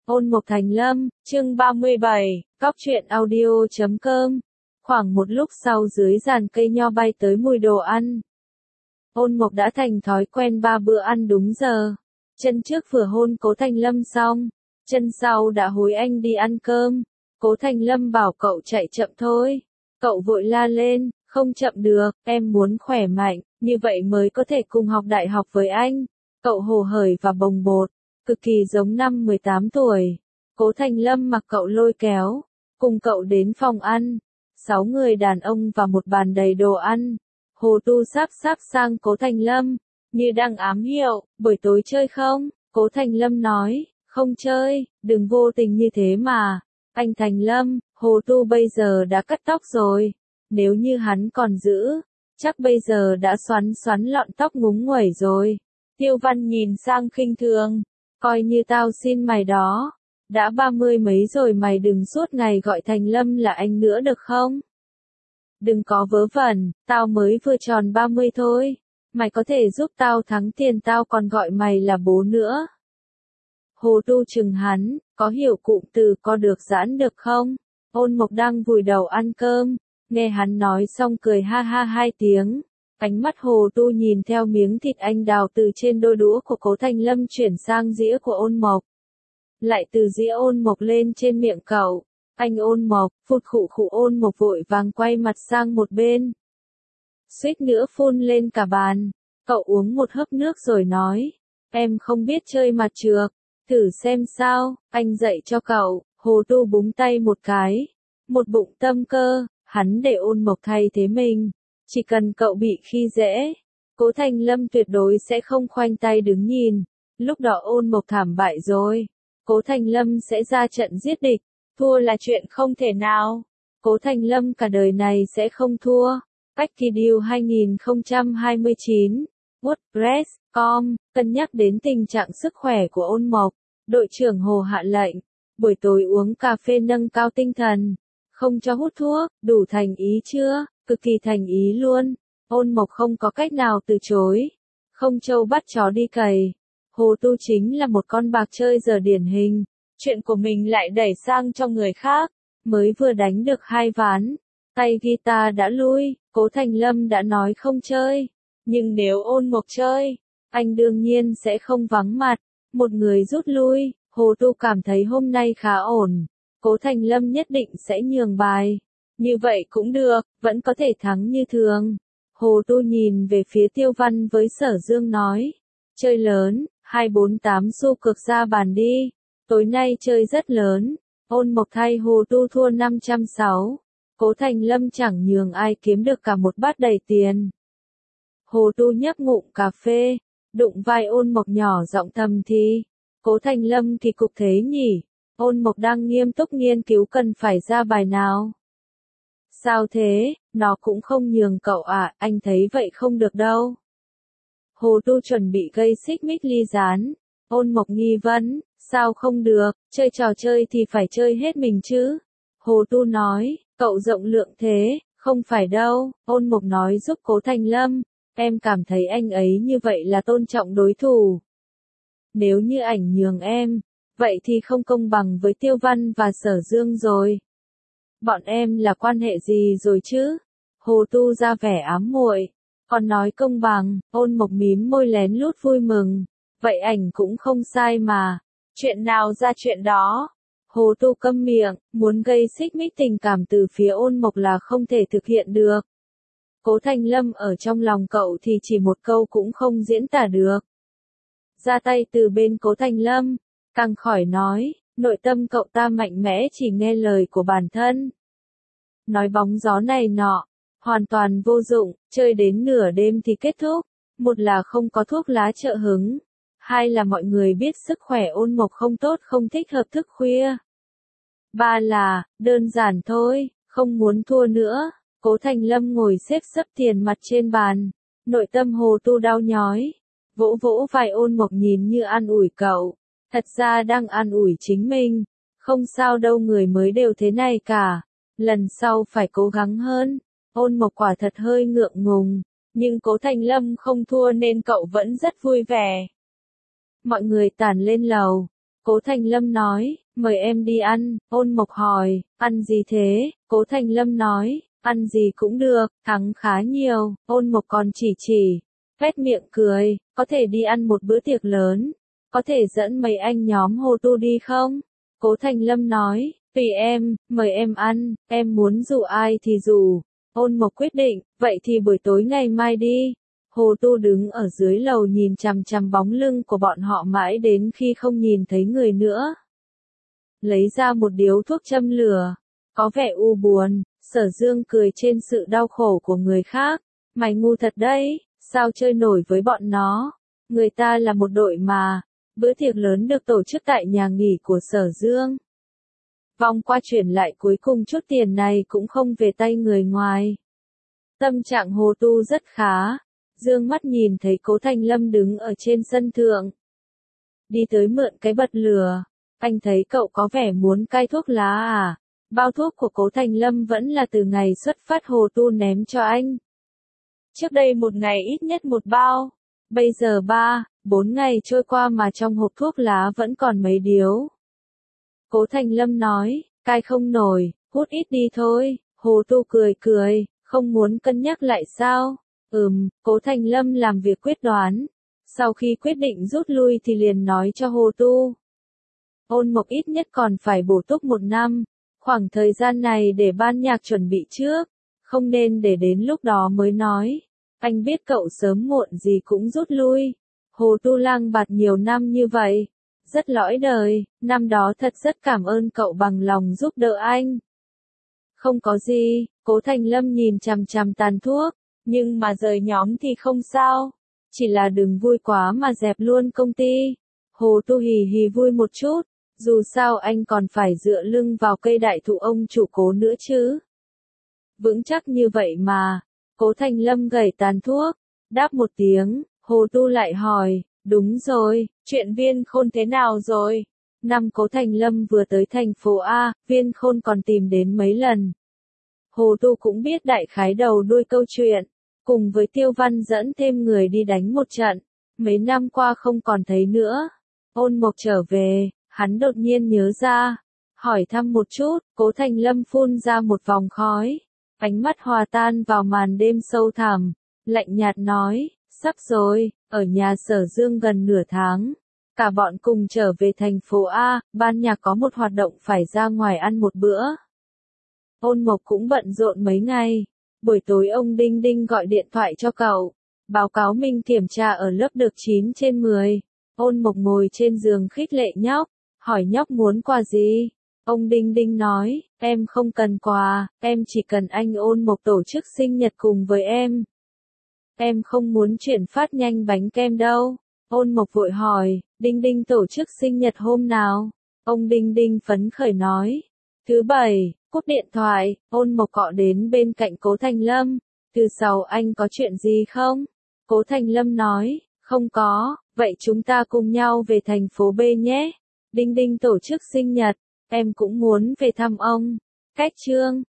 Ôn Mộc Thành Lâm, chương 37, Góc truyện audio.com. Khoảng một lúc sau dưới giàn cây nho bay tới mùi đồ ăn. Ôn Mộc đã thành thói quen 3 bữa ăn đúng giờ. Chân trước vừa hôn Cố Thành Lâm xong, chân sau đã hối anh đi ăn cơm. Cố Thành Lâm bảo cậu chạy chậm thôi. Cậu vội la lên, không chậm được, em muốn khỏe mạnh, như vậy mới có thể cùng học đại học với anh. Cậu hồ hởi và bồng bột, cực kỳ giống năm 18 tuổi. Cố Thành Lâm mặc cậu lôi kéo, cùng cậu đến phòng ăn. 6 người đàn ông và một bàn đầy đồ ăn. Hồ Tu sắp sang Cố Thành Lâm, như đang ám hiệu, buổi tối chơi không? Cố Thành Lâm nói, không chơi, đừng vô tình như thế mà. Anh Thành Lâm, Hồ Tu bây giờ đã cắt tóc rồi. Nếu như hắn còn giữ, chắc bây giờ đã xoắn lọn tóc ngúng nguẩy rồi. Tiêu Văn nhìn sang khinh thường, coi như tao xin mày đó. Đã 30 mấy rồi mày đừng suốt ngày gọi Thành Lâm là anh nữa được không? Đừng có vớ vẩn, tao mới vừa tròn 30 thôi. Mày có thể giúp tao thắng tiền tao còn gọi mày là bố nữa. Hồ Tu chừng hắn, có hiểu cụm từ có được giãn được không? Ôn Mộc đang vùi đầu ăn cơm, nghe hắn nói xong cười ha ha 2 tiếng. Ánh mắt Hồ Tu nhìn theo miếng thịt anh đào từ trên đôi đũa của Cố Thành Lâm chuyển sang dĩa của Ôn Mộc. Lại từ dĩa Ôn Mộc lên trên miệng cậu. Anh Ôn Mộc, phụt khụ Ôn Mộc vội vàng quay mặt sang một bên. Suýt nữa phun lên cả bàn. Cậu uống một hớp nước rồi nói, em không biết chơi mặt trược, thử xem sao, anh dạy cho cậu. Hồ Tu búng tay một cái, một bụng tâm cơ, hắn để Ôn Mộc thay thế mình. Chỉ cần cậu bị khi dễ, Cố Thành Lâm tuyệt đối sẽ không khoanh tay đứng nhìn. Lúc đó Ôn Mộc thảm bại rồi, Cố Thành Lâm sẽ ra trận giết địch, thua là chuyện không thể nào. Cố Thành Lâm cả đời này sẽ không thua. Packidil 2029, WordPress.com, cân nhắc đến tình trạng sức khỏe của Ôn Mộc, đội trưởng Hồ hạ lệnh, buổi tối uống cà phê nâng cao tinh thần, không cho hút thuốc, đủ thành ý chưa? Cực kỳ thành ý luôn. Ôn Mộc không có cách nào từ chối. Không trâu bắt chó đi cày. Hồ Tu chính là một con bạc chơi giờ điển hình. Chuyện của mình lại đẩy sang cho người khác. Mới vừa đánh được 2 ván, tay guitar đã lui. Cố Thành Lâm đã nói không chơi. Nhưng nếu Ôn Mộc chơi, anh đương nhiên sẽ không vắng mặt. Một người rút lui. Hồ Tu cảm thấy hôm nay khá ổn. Cố Thành Lâm nhất định sẽ nhường bài. Như vậy cũng được, vẫn có thể thắng như thường. Hồ Tu nhìn về phía Tiêu Văn với Sở Dương nói. Chơi lớn, 248 xu cược ra bàn đi. Tối nay chơi rất lớn. Ôn Mộc thay Hồ Tu thua 560. Cố Thành Lâm chẳng nhường ai kiếm được cả một bát đầy tiền. Hồ Tu nhấp ngụm cà phê, đụng vai Ôn Mộc nhỏ giọng thầm thì. Cố Thành Lâm kỳ cục thế nhỉ? Ôn Mộc đang nghiêm túc nghiên cứu cần phải ra bài nào. Sao thế, nó cũng không nhường cậu à, anh thấy vậy không được đâu. Hồ Tu chuẩn bị gây xích mích ly gián. Ôn Mộc nghi vấn, sao không được, chơi trò chơi thì phải chơi hết mình chứ. Hồ Tu nói, cậu rộng lượng thế, không phải đâu. Ôn Mộc nói giúp Cố Thành Lâm, em cảm thấy anh ấy như vậy là tôn trọng đối thủ. Nếu như ảnh nhường em, vậy thì không công bằng với Tiêu Văn và Sở Dương rồi. Bọn em là quan hệ gì rồi chứ? Hồ Tu ra vẻ ám muội, còn nói công bằng. Ôn Mộc mím môi lén lút vui mừng. Vậy ảnh cũng không sai mà. Chuyện nào ra chuyện đó. Hồ Tu câm miệng, muốn gây xích mích tình cảm từ phía Ôn Mộc là không thể thực hiện được. Cố Thành Lâm ở trong lòng cậu thì chỉ một câu cũng không diễn tả được. Ra tay từ bên Cố Thành Lâm, càng khỏi nói. Nội tâm cậu ta mạnh mẽ chỉ nghe lời của bản thân. Nói bóng gió này nọ, hoàn toàn vô dụng, chơi đến nửa đêm thì kết thúc. Một là không có thuốc lá trợ hứng. Hai là mọi người biết sức khỏe Ôn Mộc không tốt không thích hợp thức khuya. Ba là, đơn giản thôi, không muốn thua nữa. Cố Thành Lâm ngồi xếp sấp tiền mặt trên bàn. Nội tâm Hồ Tu đau nhói. Vỗ vỗ vai Ôn Mộc nhìn như an ủi cậu. Thật ra đang an ủi chính mình. Không sao đâu, người mới đều thế này cả. Lần sau phải cố gắng hơn. Ôn Mộc quả thật hơi ngượng ngùng. Nhưng Cố Thành Lâm không thua nên cậu vẫn rất vui vẻ. Mọi người tản lên lầu. Cố Thành Lâm nói, mời em đi ăn. Ôn Mộc hỏi, ăn gì thế? Cố Thành Lâm nói, ăn gì cũng được, thắng khá nhiều. Ôn Mộc còn chỉ, vét miệng cười, có thể đi ăn một bữa tiệc lớn, có thể dẫn mấy anh nhóm Hồ Tu đi không? Cố Thành Lâm nói, tùy em, mời em ăn, em muốn rủ ai thì rủ. Ôn Mộc quyết định, vậy thì buổi tối ngày mai đi. Hồ Tu đứng ở dưới lầu nhìn chằm chằm bóng lưng của bọn họ mãi đến khi không nhìn thấy người nữa. Lấy ra một điếu thuốc châm lửa, có vẻ u buồn, Sở Dương cười trên sự đau khổ của người khác. Mày ngu thật đấy, sao chơi nổi với bọn nó? Người ta là một đội mà. Bữa tiệc lớn được tổ chức tại nhà nghỉ của Sở Dương. Vòng qua chuyển lại cuối cùng chút tiền này cũng không về tay người ngoài. Tâm trạng Hồ Tu rất khá. Dương mắt nhìn thấy Cố Thành Lâm đứng ở trên sân thượng. Đi tới mượn cái bật lửa. Anh thấy cậu có vẻ muốn cai thuốc lá à? Bao thuốc của Cố Thành Lâm vẫn là từ ngày xuất phát Hồ Tu ném cho anh. Trước đây một ngày ít nhất một bao. Bây giờ 3-4 ngày trôi qua mà trong hộp thuốc lá vẫn còn mấy điếu. Cố Thành Lâm nói, cai không nổi, hút ít đi thôi. Hồ Tu cười, không muốn cân nhắc lại sao? Cố Thành Lâm làm việc quyết đoán. Sau khi quyết định rút lui thì liền nói cho Hồ Tu. Ôn Mộc ít nhất còn phải bổ túc 1 năm. Khoảng thời gian này để ban nhạc chuẩn bị trước. Không nên để đến lúc đó mới nói. Anh biết cậu sớm muộn gì cũng rút lui. Hồ Tu lang bạt nhiều năm như vậy. Rất lõi đời, năm đó thật rất cảm ơn cậu bằng lòng giúp đỡ anh. Không có gì, Cố Thành Lâm nhìn chằm chằm tàn thuốc. Nhưng mà rời nhóm thì không sao. Chỉ là đừng vui quá mà dẹp luôn công ty. Hồ Tu hì hì vui một chút. Dù sao anh còn phải dựa lưng vào cây đại thụ ông chủ Cố nữa chứ. Vững chắc như vậy mà. Cố Thành Lâm gẩy tàn thuốc. Đáp một tiếng, Hồ Tu lại hỏi, đúng rồi, chuyện Viên Khôn thế nào rồi? Năm Cố Thành Lâm vừa tới thành phố A, Viên Khôn còn tìm đến mấy lần. Hồ Tu cũng biết đại khái đầu đuôi câu chuyện. Cùng với Tiêu Văn dẫn thêm người đi đánh một trận. Mấy năm qua không còn thấy nữa. Ôn Mộc trở về, hắn đột nhiên nhớ ra. Hỏi thăm một chút, Cố Thành Lâm phun ra một vòng khói. Ánh mắt hòa tan vào màn đêm sâu thẳm. Lạnh nhạt nói, sắp rồi, ở nhà Sở Dương gần nửa tháng. Cả bọn cùng trở về thành phố A, ban nhạc có một hoạt động phải ra ngoài ăn một bữa. Ôn Mộc cũng bận rộn mấy ngày. Buổi tối ông Đinh Đinh gọi điện thoại cho cậu. Báo cáo mình kiểm tra ở lớp được 9 trên 10. Ôn Mộc ngồi trên giường khích lệ nhóc. Hỏi nhóc muốn quà gì? Ông Đinh Đinh nói, em không cần quà, em chỉ cần anh Ôn Mộc tổ chức sinh nhật cùng với em. Em không muốn chuyển phát nhanh bánh kem đâu. Ôn Mộc vội hỏi, Đinh Đinh tổ chức sinh nhật hôm nào? Ông Đinh Đinh phấn khởi nói, thứ Bảy. Cúp điện thoại, Ôn Mộc cọ đến bên cạnh Cố Thành Lâm. Thứ Sáu anh có chuyện gì không? Cố Thành Lâm nói, không có, vậy chúng ta cùng nhau về thành phố B nhé. Đinh Đinh tổ chức sinh nhật, em cũng muốn về thăm ông. Cách chương